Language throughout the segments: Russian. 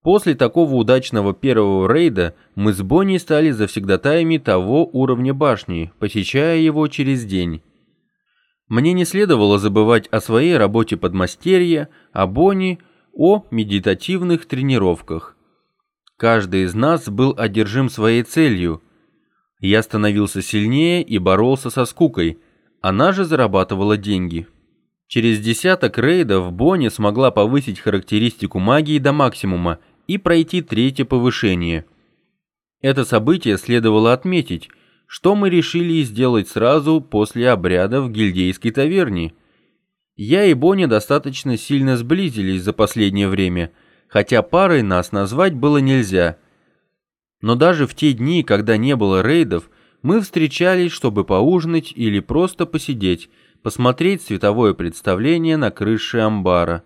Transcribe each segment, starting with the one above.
После такого удачного первого рейда мы с Бонни стали завсегдатаями того уровня башни, посещая его через день. Мне не следовало забывать о своей работе подмастерья, о Бонни, о медитативных тренировках. Каждый из нас был одержим своей целью. Я становился сильнее и боролся со скукой, она же зарабатывала деньги. Через десяток рейдов Бонни смогла повысить характеристику магии до максимума и пройти третье повышение. Это событие следовало отметить, что мы решили сделать сразу после обряда в гильдейской таверне. Я и Бонни достаточно сильно сблизились за последнее время, хотя парой нас назвать было нельзя. Но даже в те дни, когда не было рейдов, мы встречались, чтобы поужинать или просто посидеть, посмотреть световое представление на крыше амбара.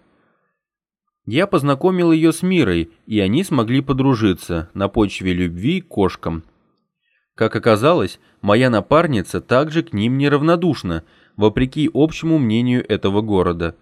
Я познакомил ее с Мирой, и они смогли подружиться на почве любви к кошкам. Как оказалось, моя напарница также к ним неравнодушна, вопреки общему мнению этого города.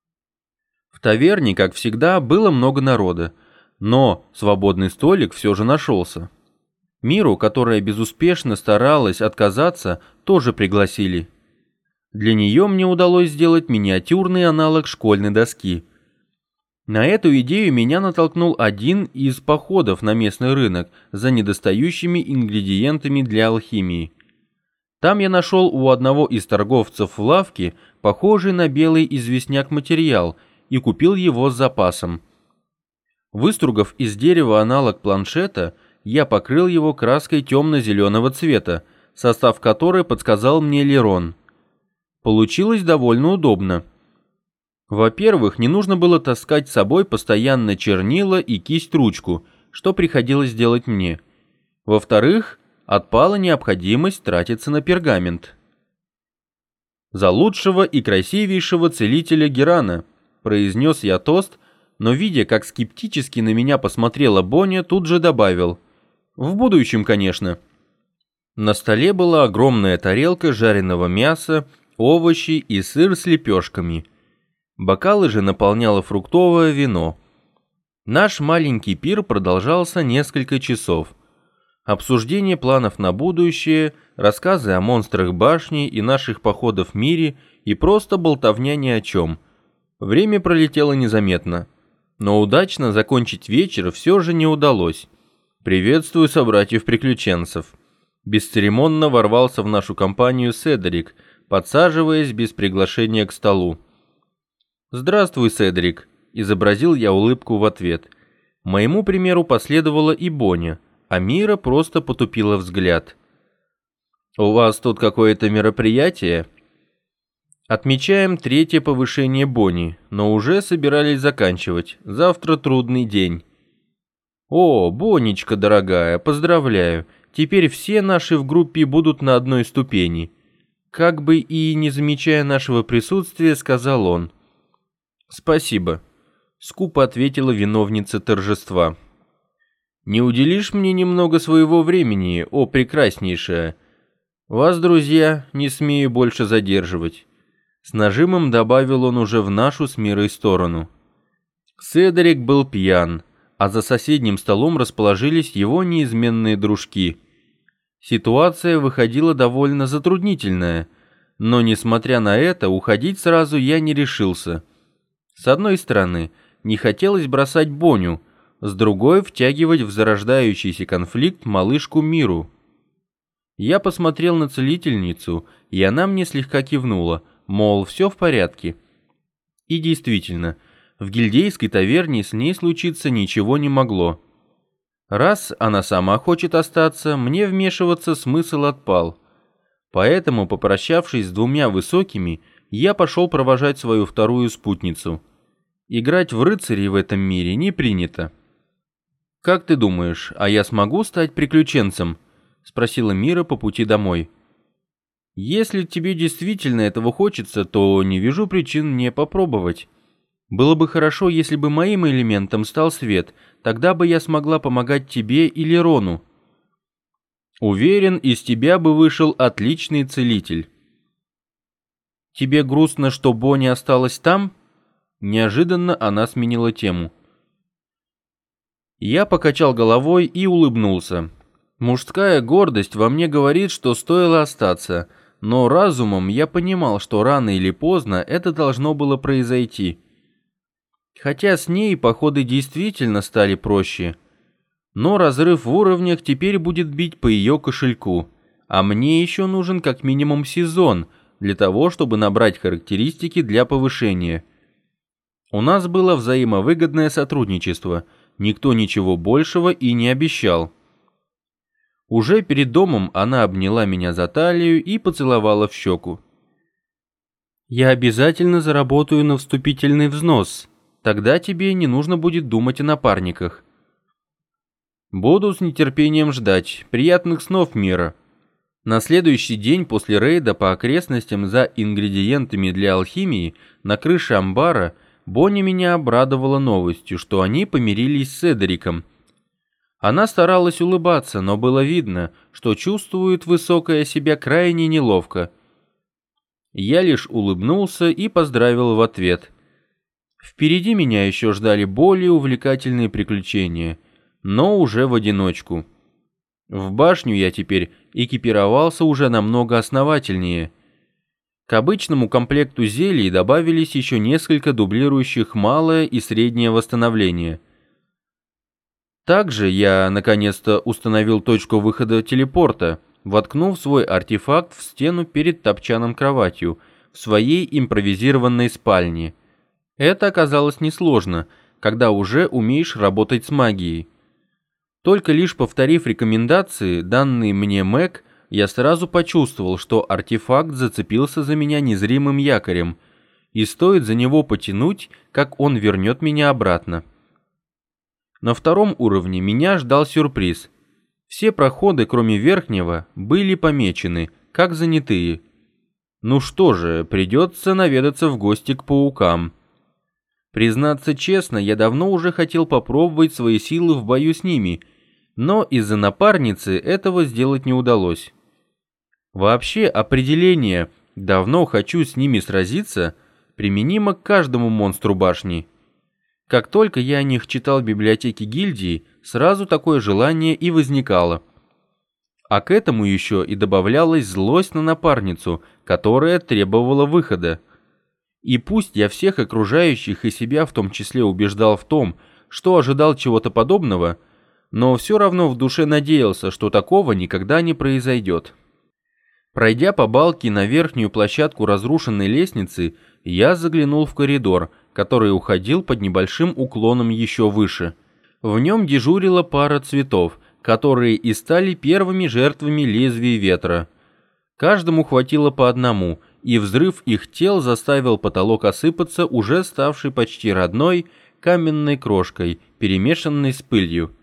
В таверне, как всегда, было много народа, но свободный столик все же нашелся. Миру, которая безуспешно старалась отказаться, тоже пригласили. Для нее мне удалось сделать миниатюрный аналог школьной доски. На эту идею меня натолкнул один из походов на местный рынок за недостающими ингредиентами для алхимии. Там я нашел у одного из торговцев в лавке похожий на белый известняк материал и купил его с запасом. Выстругав из дерева аналог планшета, я покрыл его краской темно-зеленого цвета, состав которой подсказал мне Лерон. Получилось довольно удобно. Во-первых, не нужно было таскать с собой постоянно чернила и кисть-ручку, что приходилось делать мне. Во-вторых, отпала необходимость тратиться на пергамент. «За лучшего и красивейшего целителя Герана», — произнес я тост, но, видя, как скептически на меня посмотрела Бонни, тут же добавил: «В будущем, конечно». На столе была огромная тарелка жареного мяса, овощи и сыр с лепешками. Бокалы же наполняло фруктовое вино. Наш маленький пир продолжался несколько часов. Обсуждение планов на будущее, рассказы о монстрах башни и наших походах в мире и просто болтовня ни о чем. Время пролетело незаметно. Но удачно закончить вечер все же не удалось. «Приветствую собратьев-приключенцев». Бесцеремонно ворвался в нашу компанию Седрик, подсаживаясь без приглашения к столу. «Здравствуй, Седрик», — изобразил я улыбку в ответ. Моему примеру последовала и Бонни, а Мира просто потупила взгляд. «У вас тут какое-то мероприятие?» «Отмечаем третье повышение Бонни, но уже собирались заканчивать. Завтра трудный день». «О, Бонничка дорогая, поздравляю. Теперь все наши в группе будут на одной ступени». Как бы и не замечая нашего присутствия, сказал он. «Спасибо», — скупо ответила виновница торжества. «Не уделишь мне немного своего времени, о прекраснейшая? Вас, друзья, не смею больше задерживать». С нажимом добавил он уже в нашу с Мирой сторону. Седрик был пьян, а за соседним столом расположились его неизменные дружки. Ситуация выходила довольно затруднительная, но, несмотря на это, уходить сразу я не решился. С одной стороны, не хотелось бросать Боню, с другой — втягивать в зарождающийся конфликт малышку Миру. Я посмотрел на целительницу, и она мне слегка кивнула, мол, все в порядке. И действительно, в гильдейской таверне с ней случиться ничего не могло. Раз она сама хочет остаться, мне вмешиваться смысл отпал. Поэтому, попрощавшись с двумя высокими, я пошел провожать свою вторую спутницу. Играть в рыцарей в этом мире не принято. «Как ты думаешь, а я смогу стать приключенцем?» — спросила Мира по пути домой. «Если тебе действительно этого хочется, то не вижу причин не попробовать. Было бы хорошо, если бы моим элементом стал свет, тогда бы я смогла помогать тебе или Рону. Уверен, из тебя бы вышел отличный целитель». «Тебе грустно, что Бонни осталась там?» Неожиданно она сменила тему. Я покачал головой и улыбнулся. Мужская гордость во мне говорит, что стоило остаться, но разумом я понимал, что рано или поздно это должно было произойти. Хотя с ней походы действительно стали проще. Но разрыв в уровнях теперь будет бить по ее кошельку, а мне еще нужен как минимум сезон для того, чтобы набрать характеристики для повышения. У нас было взаимовыгодное сотрудничество, никто ничего большего и не обещал. Уже перед домом она обняла меня за талию и поцеловала в щеку. «Я обязательно заработаю на вступительный взнос, тогда тебе не нужно будет думать о напарниках». «Буду с нетерпением ждать. Приятных снов, Мира». На следующий день после рейда по окрестностям за ингредиентами для алхимии на крыше амбара Бонни меня обрадовала новостью, что они помирились с Эдериком. Она старалась улыбаться, но было видно, что чувствует высокое себя крайне неловко. Я лишь улыбнулся и поздравил в ответ. Впереди меня еще ждали более увлекательные приключения, но уже в одиночку. В башню я теперь экипировался уже намного основательнее. К обычному комплекту зелий добавились еще несколько дублирующих малое и среднее восстановление. Также я наконец-то установил точку выхода телепорта, воткнув свой артефакт в стену перед топчаном кроватью в своей импровизированной спальне. Это оказалось несложно, когда уже умеешь работать с магией. Только лишь повторив рекомендации, данные мне Мэг, я сразу почувствовал, что артефакт зацепился за меня незримым якорем, и стоит за него потянуть, как он вернет меня обратно. На втором уровне меня ждал сюрприз. Все проходы, кроме верхнего, были помечены, как занятые. Ну что же, придется наведаться в гости к паукам. Признаться честно, я давно уже хотел попробовать свои силы в бою с ними, но из-за напарницы этого сделать не удалось. Вообще, определение «давно хочу с ними сразиться» применимо к каждому монстру башни. Как только я о них читал в библиотеке гильдии, сразу такое желание и возникало. А к этому еще и добавлялась злость на напарницу, которая требовала выхода. И пусть я всех окружающих и себя в том числе убеждал в том, что ожидал чего-то подобного, но все равно в душе надеялся, что такого никогда не произойдет. Пройдя по балке на верхнюю площадку разрушенной лестницы, я заглянул в коридор, который уходил под небольшим уклоном еще выше. В нем дежурила пара цветов, которые и стали первыми жертвами лезвий ветра. Каждому хватило по одному, и взрыв их тел заставил потолок осыпаться уже ставшей почти родной каменной крошкой, перемешанной с пылью.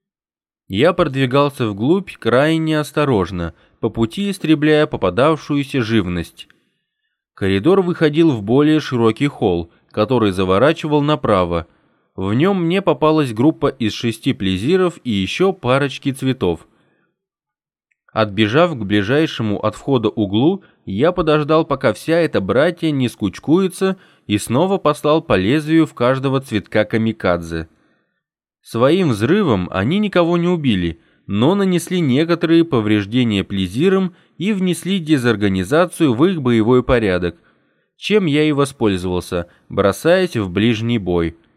Я продвигался вглубь крайне осторожно, по пути истребляя попадавшуюся живность. Коридор выходил в более широкий холл, который заворачивал направо. В нем мне попалась группа из 6 плезиров и еще парочки цветов. Отбежав к ближайшему от входа углу, я подождал, пока вся эта братья не скучкуется, и снова послал по лезвию в каждого цветка камикадзе. Своим взрывом они никого не убили, но нанесли некоторые повреждения плезирам и внесли дезорганизацию в их боевой порядок, чем я и воспользовался, бросаясь в ближний бой.